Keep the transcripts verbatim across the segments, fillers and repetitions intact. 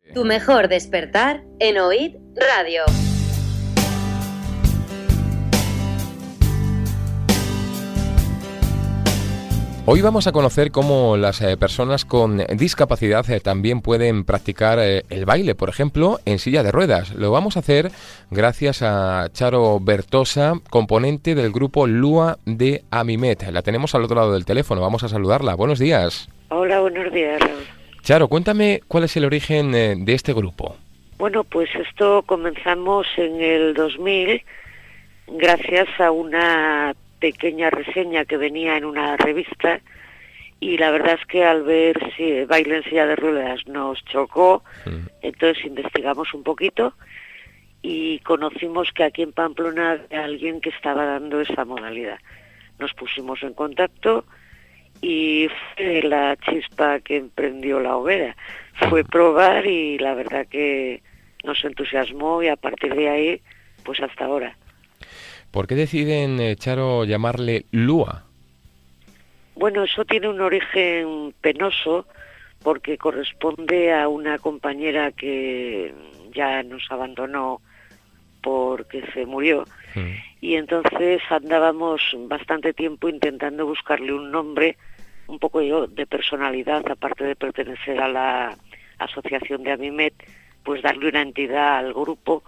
Tu mejor despertar en O I D Radio. Hoy vamos a conocer cómo las eh, personas con discapacidad eh, también pueden practicar eh, el baile, por ejemplo, en silla de ruedas. Lo vamos a hacer gracias a Charo Bertosa, componente del grupo Lua de Amimet. La tenemos al otro lado del teléfono, vamos a saludarla. Buenos días. Hola, buenos días, Raúl. Charo, cuéntame cuál es el origen eh, de este grupo. Bueno, pues esto comenzamos en el dos mil gracias a una pequeña reseña que venía en una revista, y la verdad es que al ver si baile en silla de ruedas nos chocó. Mm. Entonces investigamos un poquito y conocimos que aquí en Pamplona había alguien que estaba dando esa modalidad. Nos pusimos en contacto y fue la chispa que emprendió la hoguera. Fue probar y la verdad que nos entusiasmó, y a partir de ahí, pues hasta ahora. ¿Por qué deciden, eh, Charo, llamarle Lua? Bueno, eso tiene un origen penoso, porque corresponde a una compañera que ya nos abandonó porque se murió. Mm. Y entonces andábamos bastante tiempo intentando buscarle un nombre, un poco yo de personalidad, aparte de pertenecer a la asociación de Amimet, pues darle una entidad al grupo.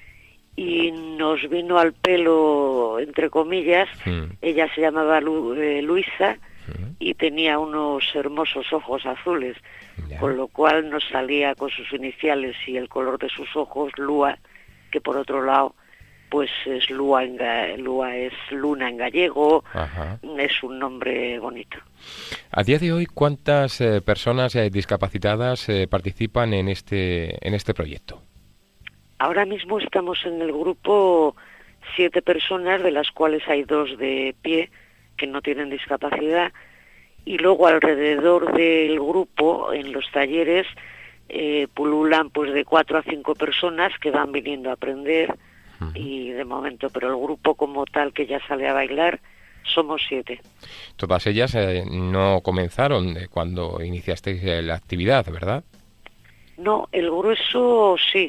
Y nos vino al pelo, entre comillas. Mm. Ella se llamaba Lu, eh, Luisa, mm. y tenía unos hermosos ojos azules, yeah. Con lo cual nos salía con sus iniciales y el color de sus ojos, Lua, que por otro lado pues es Lua, en, Lua es luna en gallego. Ajá. Es un nombre bonito. A día de hoy, ¿cuántas eh, personas eh, discapacitadas eh, participan en este en este proyecto? Ahora mismo estamos en el grupo siete personas, de las cuales hay dos de pie que no tienen discapacidad, y luego alrededor del grupo, en los talleres, eh, pululan pues de cuatro a cinco personas que van viniendo a aprender. Uh-huh. Y de momento, pero el grupo como tal que ya sale a bailar, somos siete. Todas ellas eh, no comenzaron cuando iniciasteis la actividad, ¿verdad? No, el grueso sí.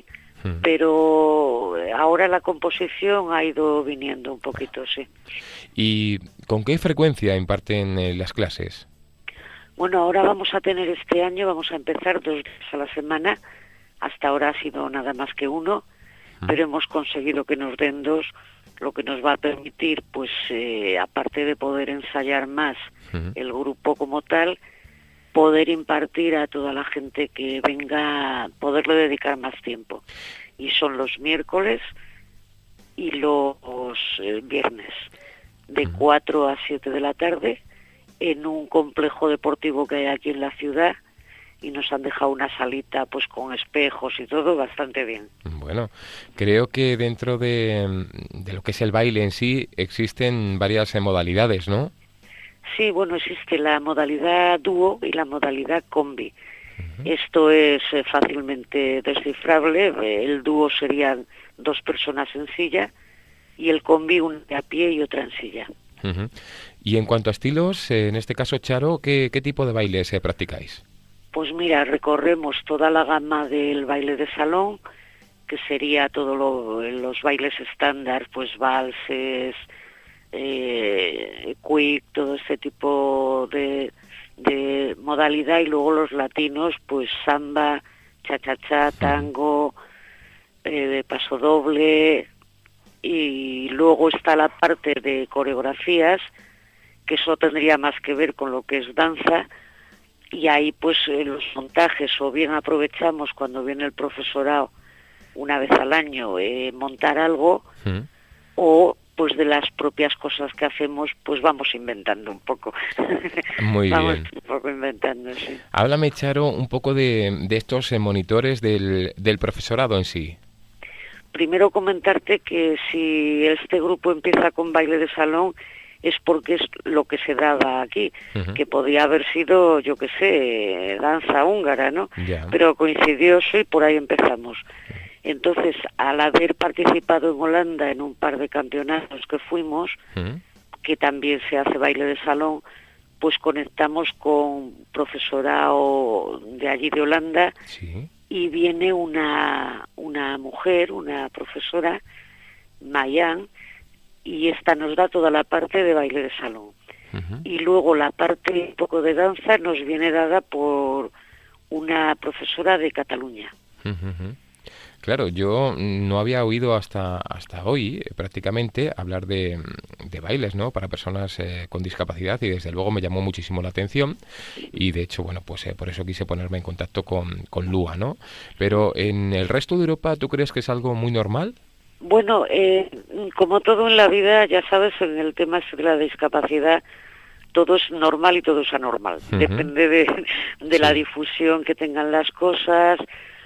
Pero ahora la composición ha ido viniendo un poquito, sí. ¿Y con qué frecuencia imparten eh, las clases? Bueno, ahora vamos a tener este año, vamos a empezar dos días a la semana. Hasta ahora ha sido nada más que uno, ¿Mm? Pero hemos conseguido que nos den dos, lo que nos va a permitir, pues, eh, aparte de poder ensayar más ¿Mm? El grupo como tal, poder impartir a toda la gente que venga, poderle dedicar más tiempo. Y son los miércoles y los eh, viernes, de cuatro a siete de la tarde, en un complejo deportivo que hay aquí en la ciudad, y nos han dejado una salita pues con espejos y todo bastante bien. Bueno, creo que dentro de, de lo que es el baile en sí existen varias eh, modalidades, ¿no? Sí, bueno, existe la modalidad dúo y la modalidad combi. Uh-huh. Esto es eh, fácilmente descifrable. El dúo serían dos personas en silla, y el combi una a pie y otra en silla. Uh-huh. Y en cuanto a estilos, eh, en este caso, Charo, ¿qué, qué tipo de bailes eh, practicáis? Pues mira, recorremos toda la gama del baile de salón, que sería todos lo, los bailes estándar, pues valses, Eh, quick, todo este tipo de, de modalidad, y luego los latinos, pues samba, cha-cha-cha, tango, eh, de paso doble, y luego está la parte de coreografías, que eso tendría más que ver con lo que es danza, y ahí pues eh, los montajes, o bien aprovechamos cuando viene el profesorado una vez al año eh, montar algo, ¿Mm? o pues de las propias cosas que hacemos, pues vamos inventando un poco. Muy vamos bien. un poco inventando, sí. Háblame, Charo, un poco de, de estos eh, monitores del, del profesorado en sí. Primero comentarte que si este grupo empieza con baile de salón, es porque es lo que se daba aquí, uh-huh. que podía haber sido, yo qué sé, danza húngara, ¿no? Yeah. Pero coincidió eso y por ahí empezamos. Entonces, al haber participado en Holanda en un par de campeonatos que fuimos, ¿Mm? que también se hace baile de salón, pues conectamos con profesorado de allí de Holanda, ¿sí? y viene una, una mujer, una profesora, Mayan, y esta nos da toda la parte de baile de salón. Uh-huh. Y luego la parte un poco de danza nos viene dada por una profesora de Cataluña. Uh-huh. Claro, yo no había oído hasta hasta hoy eh, prácticamente hablar de, de bailes, ¿no? Para personas eh, con discapacidad, y desde luego me llamó muchísimo la atención, y de hecho, bueno, pues eh, por eso quise ponerme en contacto con, con Lua, ¿no? Pero en el resto de Europa, ¿tú crees que es algo muy normal? Bueno, eh, como todo en la vida, ya sabes, en el tema de la discapacidad, todo es normal y todo es anormal. Uh-huh. Depende de, de sí. la difusión que tengan las cosas,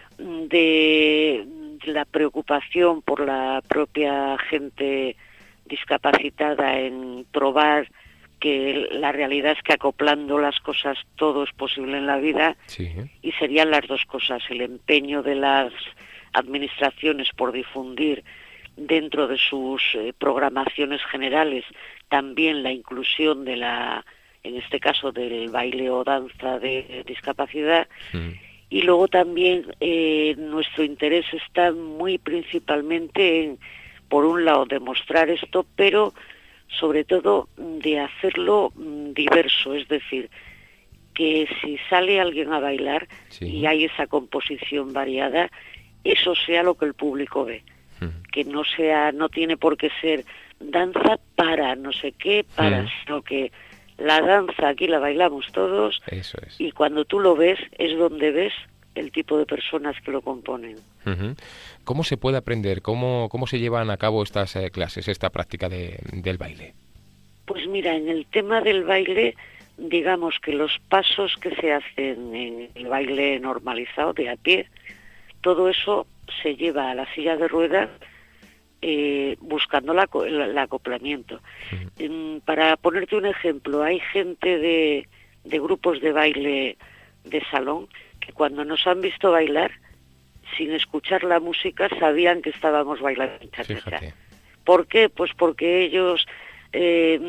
de la preocupación por la propia gente discapacitada en probar que la realidad es que acoplando las cosas todo es posible en la vida, sí. y serían las dos cosas, el empeño de las administraciones por difundir dentro de sus eh, programaciones generales también la inclusión de la, en este caso del baile o danza de discapacidad, sí. Y luego también eh, nuestro interés está muy principalmente en, por un lado, demostrar esto, pero sobre todo de hacerlo diverso, es decir, que si sale alguien a bailar sí. y hay esa composición variada, eso sea lo que el público ve, uh-huh. que no sea, no tiene por qué ser danza para no sé qué, para, uh-huh. sino que la danza aquí la bailamos todos. Eso es. Y cuando tú lo ves es donde ves el tipo de personas que lo componen. Uh-huh. ¿Cómo se puede aprender? ¿Cómo, cómo se llevan a cabo estas eh, clases, esta práctica de, del baile? Pues mira, en el tema del baile, digamos que los pasos que se hacen en el baile normalizado de a pie, todo eso se lleva a la silla de ruedas eh, buscando la, el, el acoplamiento. Uh-huh. Um, para ponerte un ejemplo, hay gente de, de grupos de baile de salón que cuando nos han visto bailar, sin escuchar la música, sabían que estábamos bailando cha-cha-cha. ¿Por qué? Pues porque ellos eh,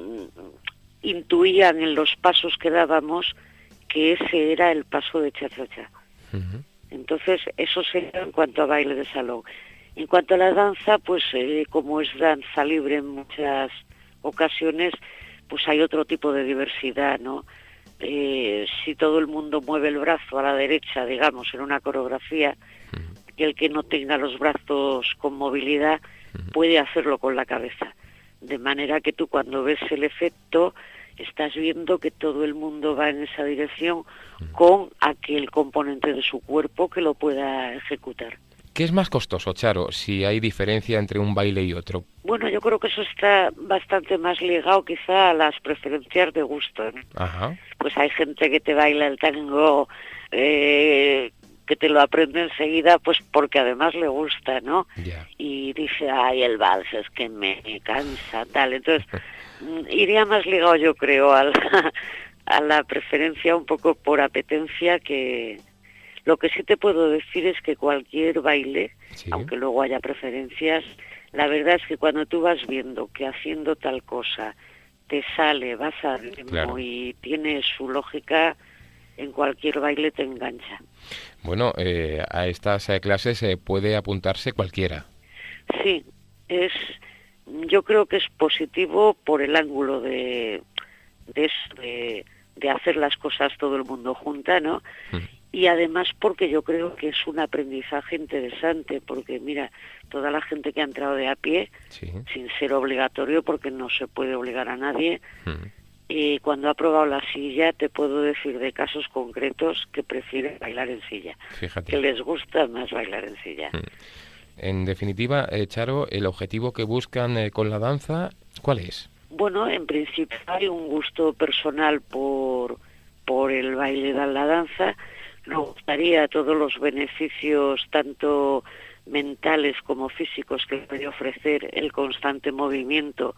intuían en los pasos que dábamos que ese era el paso de cha-cha-cha. Uh-huh. Entonces, eso sería en cuanto a baile de salón. En cuanto a la danza, pues eh, como es danza libre en muchas ocasiones, pues hay otro tipo de diversidad, ¿no? Eh, si todo el mundo mueve el brazo a la derecha, digamos, en una coreografía, uh-huh. y el que no tenga los brazos con movilidad uh-huh. puede hacerlo con la cabeza. De manera que tú cuando ves el efecto estás viendo que todo el mundo va en esa dirección uh-huh. con aquel componente de su cuerpo que lo pueda ejecutar. ¿Qué es más costoso, Charo, si hay diferencia entre un baile y otro? Bueno, yo creo que eso está bastante más ligado quizá a las preferencias de gusto, ¿no? Ajá. Pues hay gente que te baila el tango, eh, que te lo aprende enseguida, pues porque además le gusta, ¿no? Yeah. Y dice, ay, el vals es que me cansa, tal. Entonces, iría más ligado, yo creo, a la, a la preferencia un poco por apetencia que... Lo que sí te puedo decir es que cualquier baile, sí. aunque luego haya preferencias, la verdad es que cuando tú vas viendo que haciendo tal cosa te sale, vas a ritmo claro. y tiene su lógica, en cualquier baile te engancha. Bueno, eh, a estas eh, clases eh, puede apuntarse cualquiera. Sí, es, yo creo que es positivo por el ángulo de, de, de, de hacer las cosas todo el mundo junta, ¿no? Mm. Y además porque yo creo que es un aprendizaje interesante, porque mira, toda la gente que ha entrado de a pie, sí. sin ser obligatorio, porque no se puede obligar a nadie, uh-huh. eh, cuando ha probado la silla, te puedo decir de casos concretos que prefieren bailar en silla, Fíjate. que les gusta más bailar en silla. Uh-huh. En definitiva, eh, Charo, el objetivo que buscan eh, con la danza, ¿cuál es? Bueno, en principio hay un gusto personal por, por el baile de la danza. Nos gustaría todos los beneficios, tanto mentales como físicos, que puede ofrecer el constante movimiento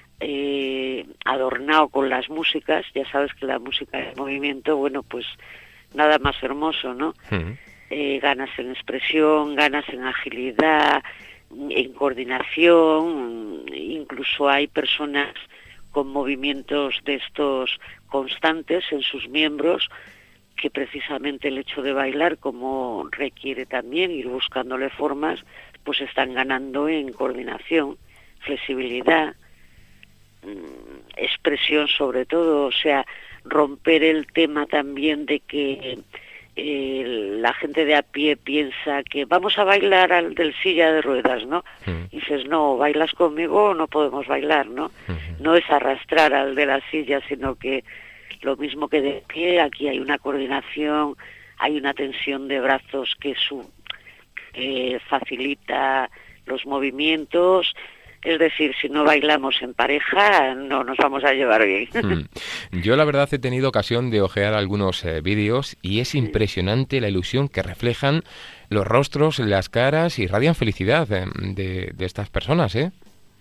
eh, adornado con las músicas. Ya sabes que la música es movimiento, bueno, pues nada más hermoso, ¿no? Uh-huh. Eh, ganas en expresión, ganas en agilidad, en coordinación, incluso hay personas con movimientos de estos constantes en sus miembros que precisamente el hecho de bailar, como requiere también ir buscándole formas, pues están ganando en coordinación, flexibilidad, expresión sobre todo, o sea, romper el tema también de que eh, la gente de a pie piensa que vamos a bailar al del silla de ruedas, ¿no? Uh-huh. Y dices, no, bailas conmigo o no podemos bailar, ¿no? Uh-huh. No es arrastrar al de la silla, sino que lo mismo que de pie, aquí hay una coordinación, hay una tensión de brazos que su, eh, facilita los movimientos. Es decir, si no bailamos en pareja, no nos vamos a llevar bien. Mm. Yo la verdad he tenido ocasión de ojear algunos eh, vídeos y es impresionante la ilusión que reflejan los rostros, las caras y radian felicidad eh, de, de estas personas, ¿eh?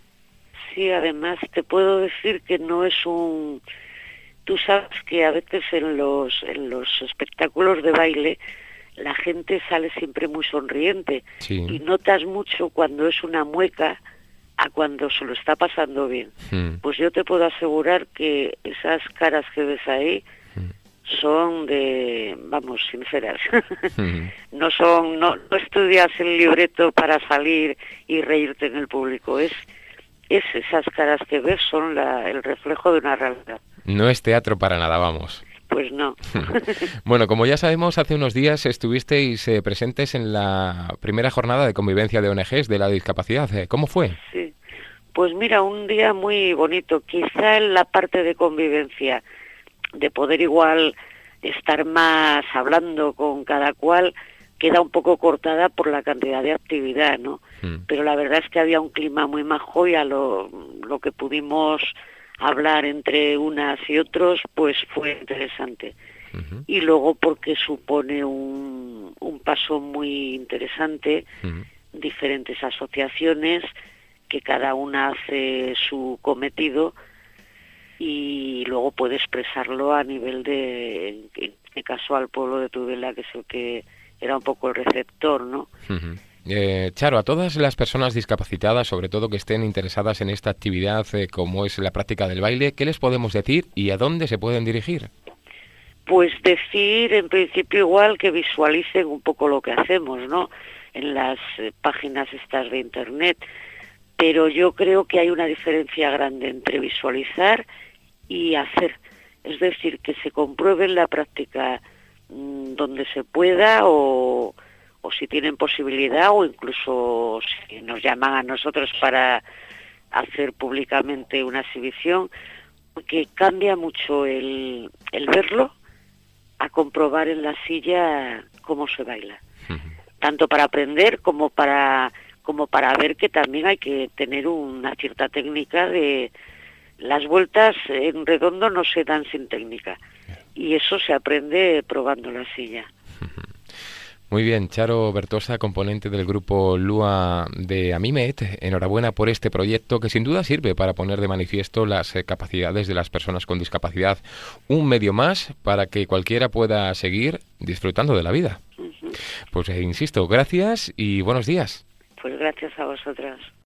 Sí, además te puedo decir que no es un... Tú sabes que a veces en los, en los espectáculos de baile la gente sale siempre muy sonriente, sí, y notas mucho cuando es una mueca a cuando se lo está pasando bien. Mm. Pues yo te puedo asegurar que esas caras que ves ahí mm. son de, vamos, sinceras. Mm. No son, no, no estudias el libreto para salir y reírte en el público. Es, es esas caras que ves son la, el reflejo de una realidad. No es teatro para nada, vamos. Pues no. Bueno, como ya sabemos, hace unos días estuvisteis eh, presentes en la primera jornada de convivencia de O N Ges de la discapacidad. ¿Cómo fue? Sí, pues mira, un día muy bonito. Quizá en la parte de convivencia, de poder igual estar más hablando con cada cual, queda un poco cortada por la cantidad de actividad, ¿no? Mm. Pero la verdad es que había un clima muy majo y a lo, lo que pudimos hablar entre unas y otros, pues fue interesante. Uh-huh. Y luego porque supone un, un paso muy interesante, uh-huh. diferentes asociaciones, que cada una hace su cometido y luego puede expresarlo a nivel de, en este caso, al pueblo de Tudela, que es el que era un poco el receptor, ¿no? Uh-huh. Eh, Charo, a todas las personas discapacitadas, sobre todo que estén interesadas en esta actividad eh, como es la práctica del baile, ¿qué les podemos decir y a dónde se pueden dirigir? Pues decir, en principio, igual que visualicen un poco lo que hacemos, ¿no? En las eh, páginas estas de Internet, pero yo creo que hay una diferencia grande entre visualizar y hacer. Es decir, que se compruebe en la práctica mmm, donde se pueda o... o si tienen posibilidad, o incluso si nos llaman a nosotros para hacer públicamente una exhibición, porque cambia mucho el, el verlo a comprobar en la silla cómo se baila. Uh-huh. Tanto para aprender como para, como para ver que también hay que tener una cierta técnica de... Las vueltas en redondo no se dan sin técnica, y eso se aprende probando la silla. Uh-huh. Muy bien, Charo Bertosa, componente del grupo Lua de Amimet, enhorabuena por este proyecto que sin duda sirve para poner de manifiesto las eh, capacidades de las personas con discapacidad. Un medio más para que cualquiera pueda seguir disfrutando de la vida. Uh-huh. Pues eh, insisto, gracias y buenos días. Pues gracias a vosotras.